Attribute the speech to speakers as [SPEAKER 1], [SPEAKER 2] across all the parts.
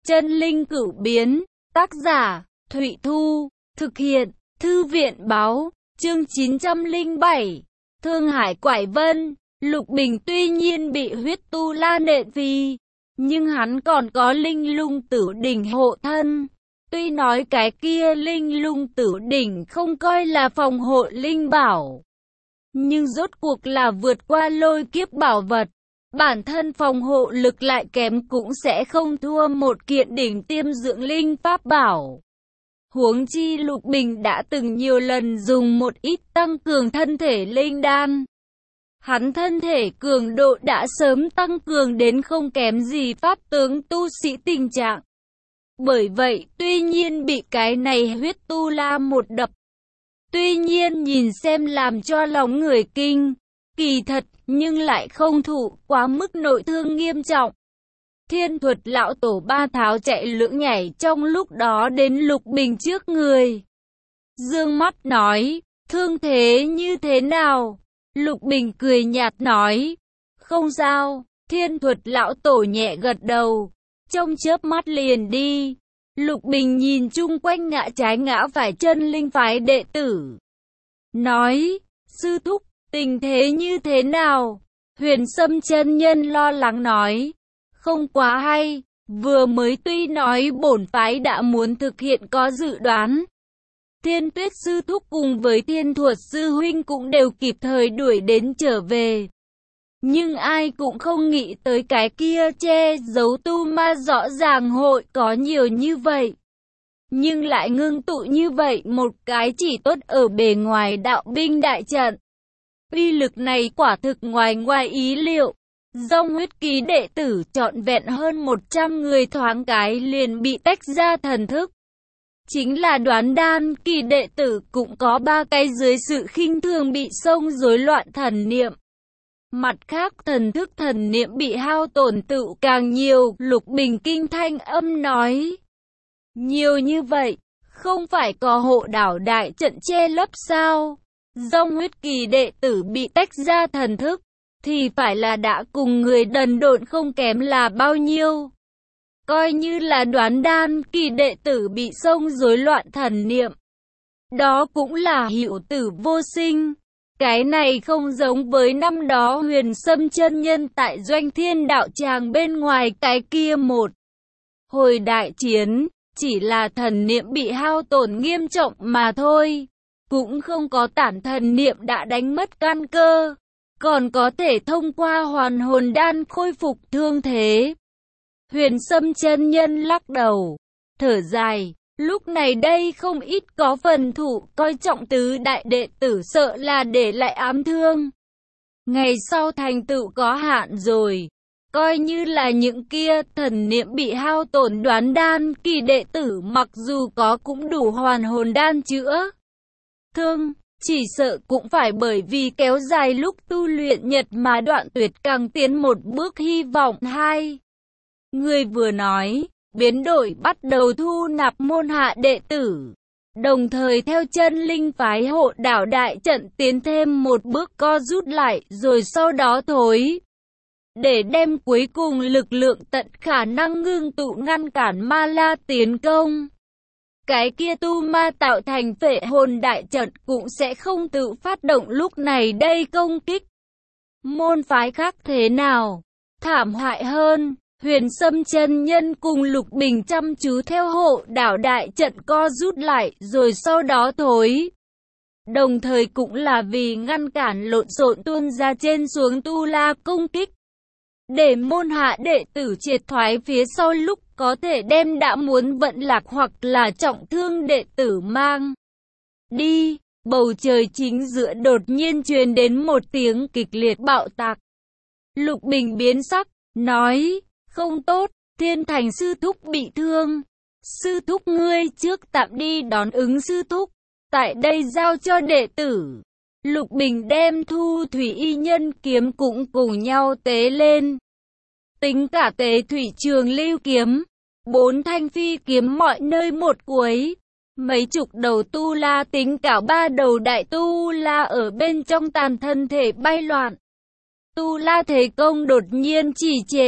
[SPEAKER 1] Chân linh cửu biến, tác giả, Thụy Thu, thực hiện, Thư viện báo, chương 907, Thương Hải Quải Vân. Lục Bình tuy nhiên bị huyết tu la nện vì, nhưng hắn còn có linh lung tử đỉnh hộ thân. Tuy nói cái kia linh lung tử đỉnh không coi là phòng hộ linh bảo, nhưng rốt cuộc là vượt qua lôi kiếp bảo vật. Bản thân phòng hộ lực lại kém cũng sẽ không thua một kiện đỉnh tiêm dưỡng linh pháp bảo. Huống chi Lục Bình đã từng nhiều lần dùng một ít tăng cường thân thể linh đan. Hắn thân thể cường độ đã sớm tăng cường đến không kém gì pháp tướng tu sĩ tình trạng. Bởi vậy, tuy nhiên bị cái này huyết tu la một đập, tuy nhiên nhìn xem làm cho lòng người kinh, kỳ thật, nhưng lại không thụ quá mức nội thương nghiêm trọng. Thiên Thuật lão tổ ba tháo chạy lưỡng nhảy trong lúc đó đến Lục Bình trước người. Dương mắt nói, thương thế như thế nào? Lục Bình cười nhạt nói, không sao. Thiên Thuật lão tổ nhẹ gật đầu, trong chớp mắt liền đi. Lục Bình nhìn chung quanh ngã trái ngã phải chân linh phái đệ tử, nói, sư thúc, tình thế như thế nào? Huyền Sâm chân nhân lo lắng nói, không quá hay, vừa mới tuy nói bổn phái đã muốn thực hiện có dự đoán. Thiên Tuyết sư thúc cùng với Thiên Thuật sư huynh cũng đều kịp thời đuổi đến trở về. Nhưng ai cũng không nghĩ tới cái kia che giấu tu ma rõ ràng hội có nhiều như vậy. Nhưng lại ngưng tụ như vậy một cái chỉ tốt ở bề ngoài đạo binh đại trận. Uy lực này quả thực ngoài ý liệu. Dòng huyết ký đệ tử trọn vẹn hơn 100 người thoáng cái liền bị tách ra thần thức. Chính là Đoán Đan kỳ đệ tử cũng có 3 cái dưới sự khinh thường bị xông rối loạn thần niệm. Mặt khác thần thức thần niệm bị hao tổn tự càng nhiều. Lục Bình kinh thanh âm nói, nhiều như vậy, không phải có hộ đảo đại trận che lấp sao? Dòng huyết kỳ đệ tử bị tách ra thần thức, thì phải là đã cùng người đần độn không kém là bao nhiêu. Coi như là Đoán Đan kỳ đệ tử bị xông rối loạn thần niệm, đó cũng là hữu tử vô sinh. Cái này không giống với năm đó Huyền Sâm chân nhân tại Doanh Thiên đạo tràng bên ngoài cái kia một hồi đại chiến, chỉ là thần niệm bị hao tổn nghiêm trọng mà thôi, cũng không có tản thần niệm đã đánh mất căn cơ, còn có thể thông qua hoàn hồn đan khôi phục thương thế. Huyền Sâm chân nhân lắc đầu, thở dài, lúc này đây không ít có phần thủ coi trọng tứ đại đệ tử sợ là để lại ám thương. Ngày sau thành tựu có hạn rồi, coi như là những kia thần niệm bị hao tổn Đoán Đan kỳ đệ tử mặc dù có cũng đủ hoàn hồn đan chữa thương, chỉ sợ cũng phải bởi vì kéo dài lúc tu luyện nhật mà đoạn tuyệt càng tiến một bước hy vọng. Hai người vừa nói, biến đổi bắt đầu thu nạp môn hạ đệ tử, đồng thời theo chân linh phái hộ đảo đại trận tiến thêm một bước co rút lại rồi sau đó thối, để đem cuối cùng lực lượng tận khả năng ngưng tụ ngăn cản ma la tiến công. Cái kia tu ma tạo thành phệ hồn đại trận cũng sẽ không tự phát động lúc này đây công kích. Môn phái khác thế nào? Thảm hại hơn. Huyền Sâm chân nhân cùng Lục Bình chăm chú theo hộ đảo đại trận co rút lại rồi sau đó thối. Đồng thời cũng là vì ngăn cản lộn xộn tuôn ra trên xuống tu la công kích, để môn hạ đệ tử triệt thoái phía sau lúc có thể đem đã muốn vận lạc hoặc là trọng thương đệ tử mang đi. Bầu trời chính giữa đột nhiên truyền đến một tiếng kịch liệt bạo tạc. Lục Bình biến sắc, nói, không tốt, Thiên Thành sư thúc bị thương. Sư thúc ngươi trước tạm đi đón ứng sư thúc, tại đây giao cho đệ tử. Lục Bình đem Thu Thủy Y Nhân kiếm cũng cùng nhau tế lên. Tính cả tế thủy trường lưu kiếm, 4 thanh phi kiếm mọi nơi một cuối, mấy chục đầu tu la tính cả 3 đầu đại tu la ở bên trong tàn thân thể bay loạn. Tu la thế công đột nhiên trì trệ,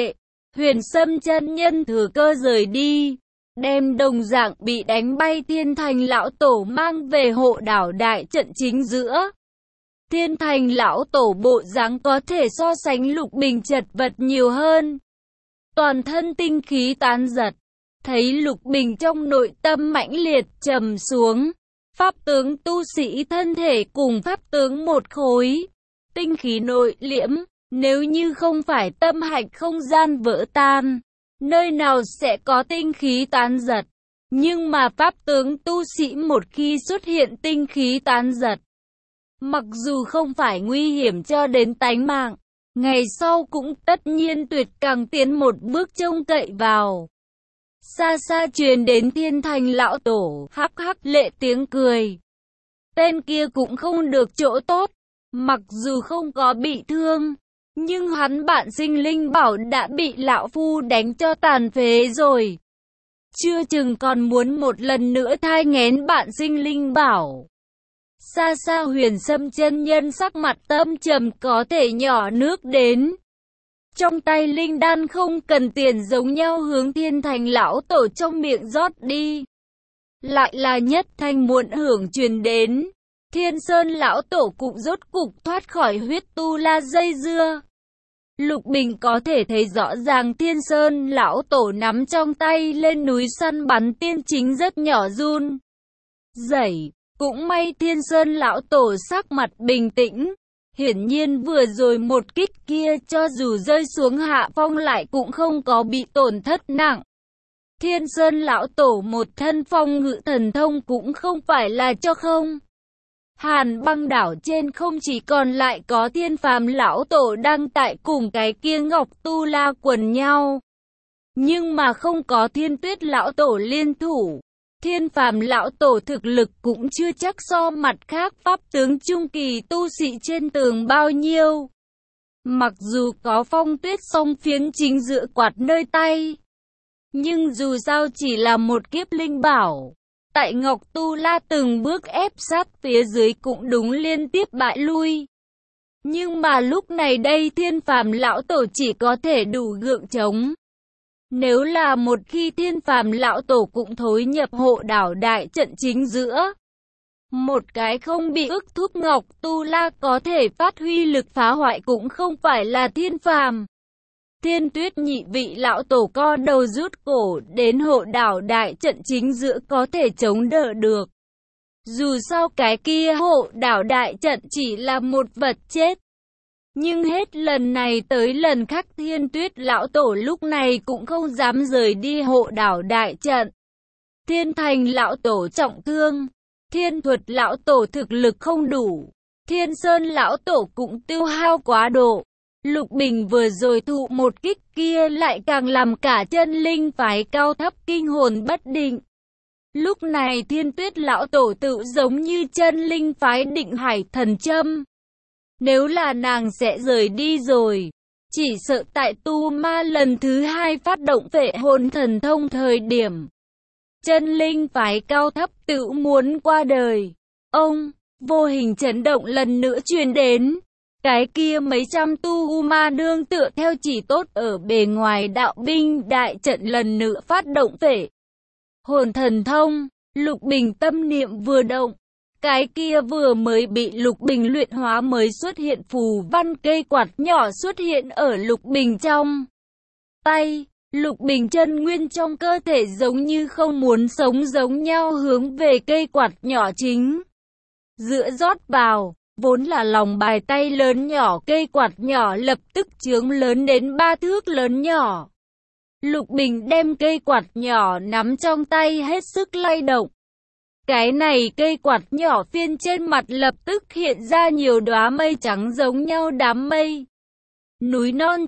[SPEAKER 1] Huyền Sâm chân nhân thừa cơ rời đi, đem đồng dạng bị đánh bay Thiên Thành lão tổ mang về hộ đảo đại trận chính giữa. Thiên Thành lão tổ bộ dáng có thể so sánh Lục Bình chật vật nhiều hơn. Toàn thân tinh khí tán giật, thấy Lục Bình trong nội tâm mãnh liệt trầm xuống. Pháp tướng tu sĩ thân thể cùng pháp tướng một khối, tinh khí nội liễm, nếu như không phải tâm hạch không gian vỡ tan, nơi nào sẽ có tinh khí tán giật. Nhưng mà pháp tướng tu sĩ một khi xuất hiện tinh khí tán giật, mặc dù không phải nguy hiểm cho đến tánh mạng, ngày sau cũng tất nhiên tuyệt càng tiến một bước trông cậy vào. Xa xa truyền đến Thiên Thành lão tổ, hắc hắc lệ tiếng cười. Tên kia cũng không được chỗ tốt, mặc dù không có bị thương, nhưng hắn bạn sinh linh bảo đã bị lão phu đánh cho tàn phế rồi. Chưa chừng còn muốn một lần nữa thai nghén bạn sinh linh bảo. Xa xa Huyền Sâm chân nhân sắc mặt tâm trầm có thể nhỏ nước đến. Trong tay linh đan không cần tiền giống nhau hướng Thiên Thành lão tổ trong miệng rót đi. Lại là nhất thanh muộn hưởng truyền đến. Thiên Sơn lão tổ cũng rốt cục thoát khỏi huyết tu la dây dưa. Lục Bình có thể thấy rõ ràng Thiên Sơn lão tổ nắm trong tay lên núi săn bắn tiên chính rất nhỏ run rẩy. Cũng may Thiên Sơn lão tổ sắc mặt bình tĩnh. Hiển nhiên vừa rồi một kích kia cho dù rơi xuống hạ phong lại cũng không có bị tổn thất nặng. Thiên Sơn lão tổ một thân phong ngự thần thông cũng không phải là cho không. Hàn Băng đảo trên không chỉ còn lại có Thiên Phàm lão tổ đang tại cùng cái kia Ngọc Tu La quần nhau. Nhưng mà không có Thiên Tuyết lão tổ liên thủ. Thiên Phàm lão tổ thực lực cũng chưa chắc so mặt khác pháp tướng trung kỳ tu sĩ trên tường bao nhiêu. Mặc dù có Phong Tuyết song phiến chính giữa quạt nơi tay, nhưng dù sao chỉ là một kiếp linh bảo. Tại Ngọc Tu La từng bước ép sát phía dưới cũng đúng liên tiếp bại lui. Nhưng mà lúc này đây Thiên Phàm lão tổ chỉ có thể đủ gượng chống. Nếu là một khi Thiên Phàm lão tổ cũng thối nhập hộ đảo đại trận chính giữa, một cái không bị ức thúc Ngọc Tu La có thể phát huy lực phá hoại cũng không phải là Thiên Phàm. Thiên Tuyết nhị vị lão tổ co đầu rút cổ đến hộ đảo đại trận chính giữa có thể chống đỡ được. Dù sao cái kia hộ đảo đại trận chỉ là một vật chết. Nhưng hết lần này tới lần khác Thiên Tuyết lão tổ lúc này cũng không dám rời đi hộ đảo đại trận. Thiên Thành lão tổ trọng thương, Thiên Thuật lão tổ thực lực không đủ, Thiên Sơn lão tổ cũng tiêu hao quá độ. Lục Bình vừa rồi thụ một kích kia lại càng làm cả chân linh phái cao thấp kinh hồn bất định. Lúc này Thiên Tuyết lão tổ tự giống như chân linh phái Định Hải thần châm. Nếu là nàng sẽ rời đi rồi, chỉ sợ tại tu ma lần thứ 2 phát động phệ hồn thần thông thời điểm, chân linh phái cao thấp tự muốn qua đời. Ông, vô hình chấn động lần nữa truyền đến. Cái kia mấy trăm tu ma nương tựa theo chỉ tốt ở bề ngoài đạo binh đại trận lần nữa phát động phệ hồn thần thông. Lục Bình tâm niệm vừa động, cái kia vừa mới bị Lục Bình luyện hóa mới xuất hiện phù văn cây quạt nhỏ xuất hiện ở Lục Bình trong tay. Lục Bình chân nguyên trong cơ thể giống như không muốn sống giống nhau hướng về cây quạt nhỏ chính giữa rót vào. Vốn là lòng bài tay lớn nhỏ cây quạt nhỏ lập tức chướng lớn đến 3 thước lớn nhỏ. Lục Bình đem cây quạt nhỏ nắm trong tay hết sức lay động. Cái này cây quạt nhỏ phiên trên mặt lập tức hiện ra nhiều đóa mây trắng giống nhau đám mây. Núi non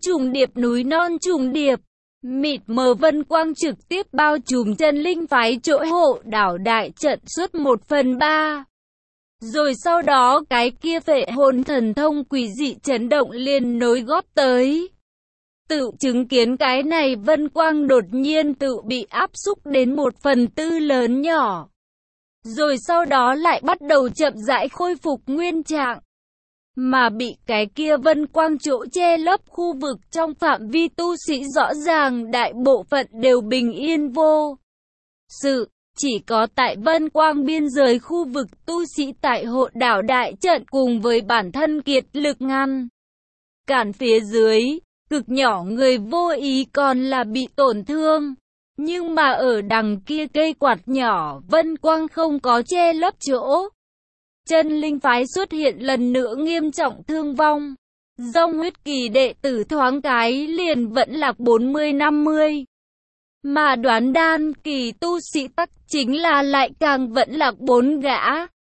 [SPEAKER 1] trùng điệp, mịt mờ vân quang trực tiếp bao trùm chân linh phái chỗ hộ đảo đại trận suốt 1/3. Rồi sau đó cái kia phệ hồn thần thông quỷ dị chấn động liền nối góp tới. Tự chứng kiến cái này vân quang đột nhiên tự bị áp xúc đến 1/4 lớn nhỏ. Rồi sau đó lại bắt đầu chậm rãi khôi phục nguyên trạng. mà bị cái kia vân quang chỗ che lấp. Khu vực trong phạm vi tu sĩ rõ ràng đại bộ phận đều bình yên vô sự. Chỉ có tại vân quang biên giới khu vực tu sĩ tại hộ đảo đại trận cùng với bản thân kiệt lực ngăn cản phía dưới, cực nhỏ người vô ý còn là bị tổn thương. Nhưng mà ở đằng kia cây quạt nhỏ vân quang không có che lấp chỗ, chân linh phái xuất hiện lần nữa nghiêm trọng thương vong. Dòng huyết kỳ đệ tử thoáng cái liền vẫn lạc 40-50. Mà đoán đan kỳ tu sĩ tắc chính là lại càng vẫn lạc 4 gã.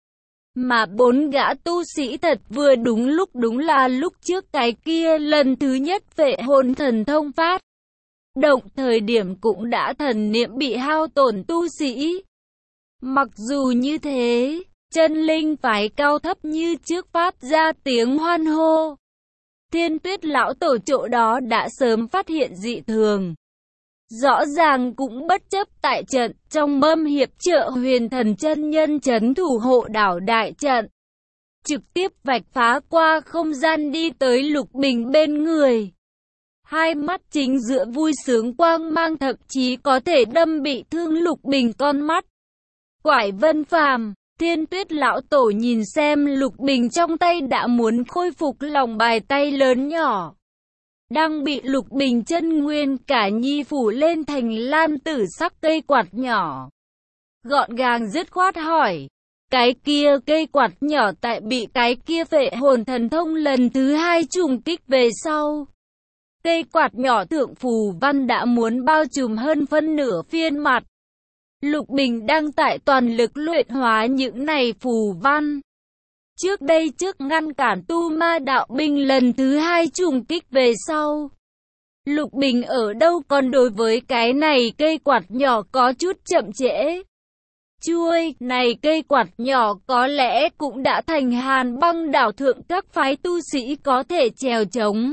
[SPEAKER 1] Mà 4 gã tu sĩ thật vừa đúng là lúc trước cái kia lần thứ nhất phệ hồn thần thông phát động thời điểm cũng đã thần niệm bị hao tổn tu sĩ. Mặc dù như thế, chân linh phái cao thấp như trước phát ra tiếng hoan hô. Thiên Tuyết lão tổ chỗ đó đã sớm phát hiện dị thường. Rõ ràng cũng bất chấp tại trận trong mâm hiệp trợ huyền thần chân nhân trấn thủ hộ đảo đại trận. Trực tiếp vạch phá qua không gian đi tới Lục Bình bên người. Hai mắt chính giữa vui sướng quang mang thậm chí có thể đâm bị thương Lục Bình con mắt. Quải Vân Phàm, Thiên Tuyết lão tổ nhìn xem Lục Bình trong tay đã muốn khôi phục lòng bài tay lớn nhỏ. Đang bị Lục Bình chân nguyên cả nhi phủ lên thành lam tử sắc cây quạt nhỏ. Gọn gàng dứt khoát hỏi. Cái kia cây quạt nhỏ tại bị cái kia phệ hồn thần thông lần thứ 2 trùng kích về sau. Cây quạt nhỏ thượng phù văn đã muốn bao trùm hơn phân nửa phiên mặt. Lục Bình đang tại toàn lực luyện hóa những này phù văn. Trước đây trước ngăn cản tu ma đạo binh lần thứ 2 trùng kích về sau. Lục Bình ở đâu còn đối với cái này cây quạt nhỏ có chút chậm trễ. Chuôi này cây quạt nhỏ có lẽ cũng đã thành Hàn Băng đảo thượng các phái tu sĩ có thể chèo chống.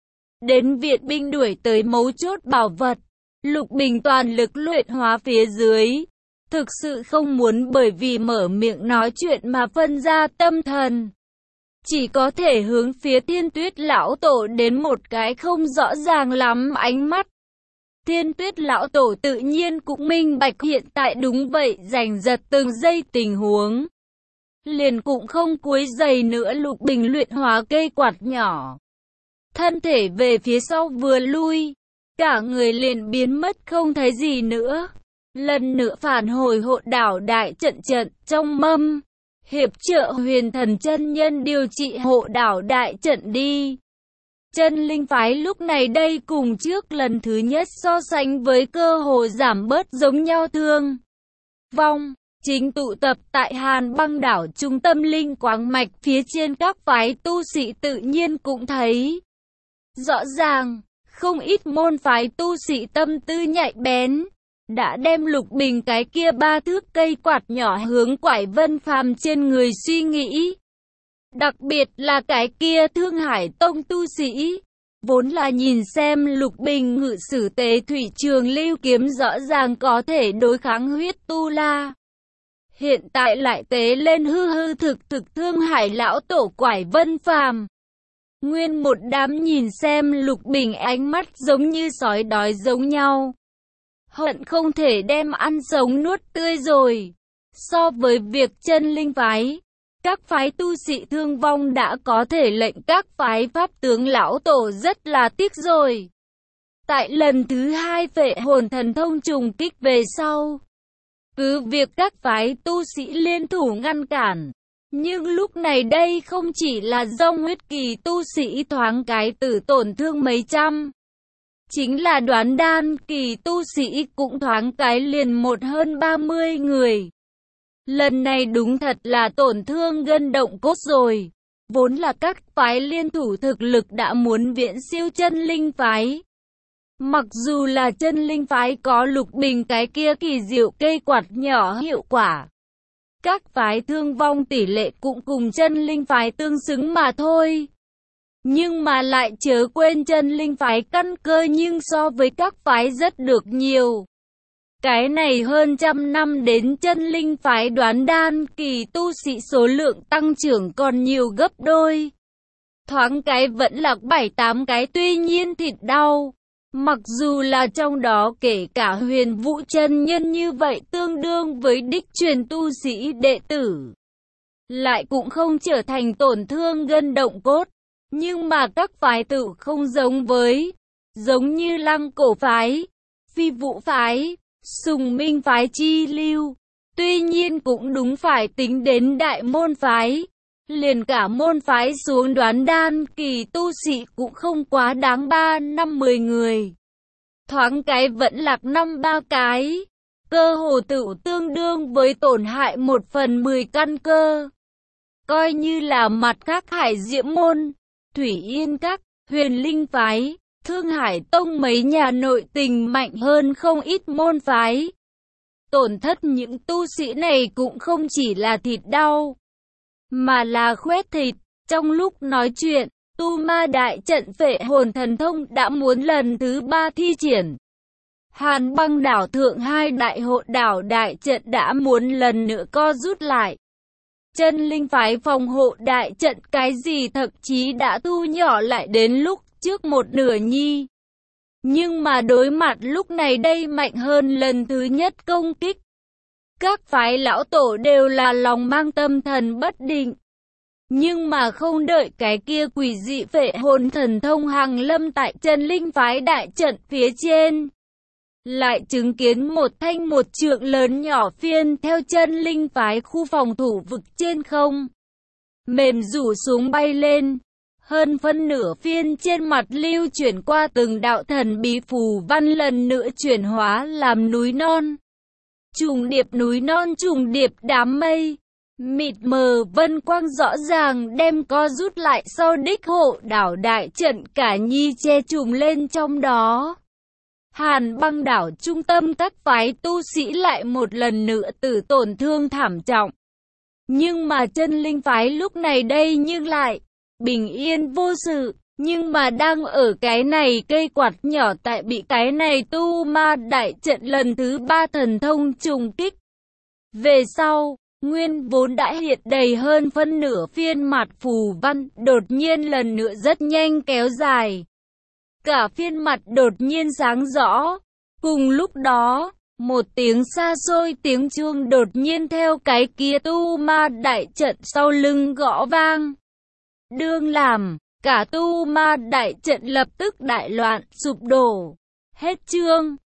[SPEAKER 1] Đến viện binh đuổi tới mấu chốt bảo vật. Lục Bình toàn lực luyện hóa phía dưới. Thực sự không muốn bởi vì mở miệng nói chuyện mà phân ra tâm thần. Chỉ có thể hướng phía Thiên Tuyết lão tổ đến một cái không rõ ràng lắm ánh mắt. Thiên Tuyết lão tổ tự nhiên cũng minh bạch hiện tại đúng vậy, giành giật từng giây tình huống. Liền cũng không quấy giày nữa. Lục Bình luyện hóa cây quạt nhỏ. Thân thể về phía sau vừa lui, cả người liền biến mất không thấy gì nữa. Lần nữa phản hồi hộ đảo đại trận trong mâm. Hiệp trợ huyền thần chân nhân điều trị hộ đảo đại trận đi. Chân linh phái lúc này đây cùng trước lần thứ nhất so sánh với cơ hội giảm bớt giống nhau thương vong. Chính tụ tập tại Hàn Băng đảo trung tâm linh quáng mạch phía trên các phái tu sĩ tự nhiên cũng thấy. Rõ ràng, không ít môn phái tu sĩ tâm tư nhạy bén. Đã đem Lục Bình cái kia 3 thước cây quạt nhỏ hướng Quải Vân Phàm trên người suy nghĩ. Đặc biệt là cái kia Thương Hải Tông tu sĩ. Vốn là nhìn xem Lục Bình ngự sử tế thủy trường lưu kiếm rõ ràng có thể đối kháng huyết tu la. Hiện tại lại tế lên hư thực Thương Hải lão tổ Quải Vân Phàm. Nguyên một đám nhìn xem Lục Bình ánh mắt giống như sói đói giống nhau. Hận không thể đem ăn sống nuốt tươi rồi. So với việc chân linh phái, các phái tu sĩ thương vong đã có thể lệnh các phái pháp tướng lão tổ rất là tiếc rồi. Tại lần thứ 2 phệ hồn thần thông trùng kích về sau, cứ việc các phái tu sĩ liên thủ ngăn cản, nhưng lúc này đây không chỉ là dòng huyết kỳ tu sĩ thoáng cái tử tổn thương mấy trăm. Chính là đoán đan kỳ tu sĩ cũng thoáng cái liền một hơn 30 người. Lần này đúng thật là tổn thương gân động cốt rồi. Vốn là các phái liên thủ thực lực đã muốn viễn siêu chân linh phái. Mặc dù là chân linh phái có Lục Bình cái kia kỳ diệu cây quạt nhỏ hiệu quả. Các phái thương vong tỷ lệ cũng cùng chân linh phái tương xứng mà thôi. Nhưng mà lại chớ quên chân linh phái căn cơ nhưng so với các phái rất được nhiều. Cái này hơn trăm năm đến chân linh phái đoán đan kỳ tu sĩ số lượng tăng trưởng còn nhiều gấp đôi. thoáng cái vẫn lạc 7-8 cái, tuy nhiên thịt đau. Mặc dù là trong đó kể cả Huyền Vũ chân nhân như vậy tương đương với đích truyền tu sĩ đệ tử, lại cũng không trở thành tổn thương gân động cốt. Nhưng mà các phái tự không giống như Lăng Cổ phái, Phi Vũ phái, Sùng Minh phái chi lưu. Tuy nhiên cũng đúng phải tính đến Đại Môn phái, liền cả môn phái xuống đoán đan kỳ tu sĩ cũng không quá đáng 3-5-10 người. Thoáng cái vẫn lạc 5-3 cái, cơ hồ tự tương đương với tổn hại 1/10 căn cơ. Coi như là mặt khác Hải Diễm môn, Thủy Yên các, Huyền Linh phái, Thương Hải tông mấy nhà nội tình mạnh hơn không ít môn phái. Tổn thất những tu sĩ này cũng không chỉ là thịt đau, mà là khoét thịt. Trong lúc nói chuyện, Tu Ma đại trận Phệ Hồn Thần Thông đã muốn lần thứ 3 thi triển. Hàn Băng đảo thượng 2 đại hộ đảo đại trận đã muốn lần nữa co rút lại. Chân Linh phái phòng hộ đại trận cái gì thậm chí đã thu nhỏ lại đến lúc trước 1/2 nhi. Nhưng mà đối mặt lúc này đây mạnh hơn lần thứ nhất công kích. Các phái lão tổ đều là lòng mang tâm thần bất định. Nhưng mà không đợi cái kia quỷ dị Phệ Hồn Thần Thông hàng lâm tại Chân Linh phái đại trận phía trên, lại chứng kiến một thanh một trượng lớn nhỏ phiên theo Chân Linh phái khu phòng thủ vực trên không, mềm rủ xuống bay lên. Hơn phân nửa phiên trên mặt lưu chuyển qua từng đạo thần bí phù văn lần nữa chuyển hóa làm núi non. Trùng điệp núi non trùng điệp đám mây, mịt mờ vân quang rõ ràng đem co rút lại sau đích hộ đảo đại trận cả nhi che trùm lên trong đó. Hàn Băng đảo trung tâm các phái tu sĩ lại một lần nữa tử tổn thương thảm trọng. Nhưng mà Chân Linh phái lúc này đây nhưng lại bình yên vô sự. Nhưng mà đang ở cái này cây quạt nhỏ tại bị cái này Tu Ma đại trận lần thứ 3 thần thông trùng kích. Về sau, nguyên vốn đã hiện đầy hơn phân nửa phiên mặt phù văn, đột nhiên lần nữa rất nhanh kéo dài. Cả phiên mặt đột nhiên sáng rõ. Cùng lúc đó, một tiếng xa xôi tiếng chuông đột nhiên theo cái kia Tu Ma đại trận sau lưng gõ vang. Đương làm, cả Tu Ma đại trận lập tức đại loạn, sụp đổ. Hết chương.